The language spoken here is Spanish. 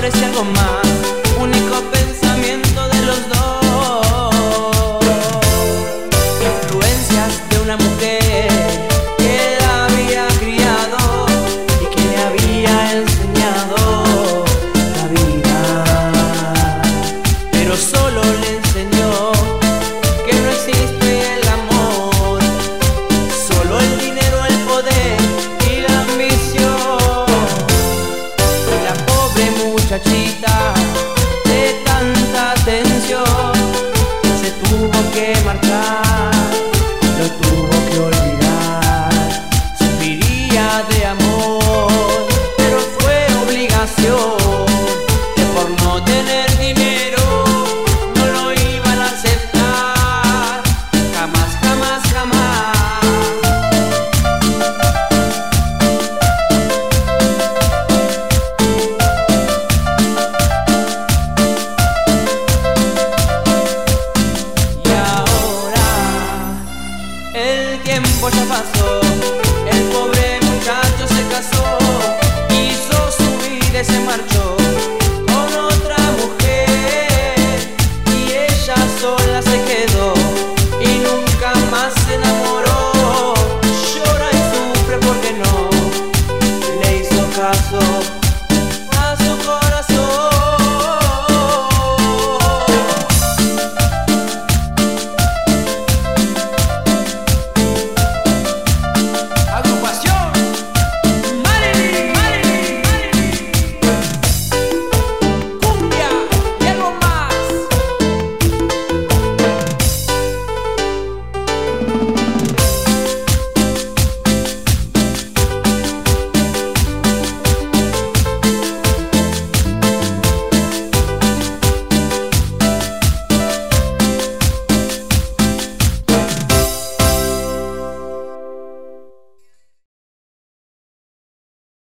ofrece algo más, único pensamiento de los dos. Influencias de una mujer que la había criado y que le había enseñado la vida, pero solo le enseñó que no existe el amor, solo el dinero, el poder y la ambición. Y la pobre muchachita de tanta tensión se tuvo que marchar, lo tuvo que olvidar. Sufriría de amor, pero fue obligación, que por no tener dinero no lo iban a aceptar, jamás, jamás, jamás. Y ahora el tiempo ya pasó, el pobre muchacho se casó, hizo su vida y se marchó con otra mujer, y ella sola se quedó y nunca más se enamoró. Llora y sufre porque no le hizo caso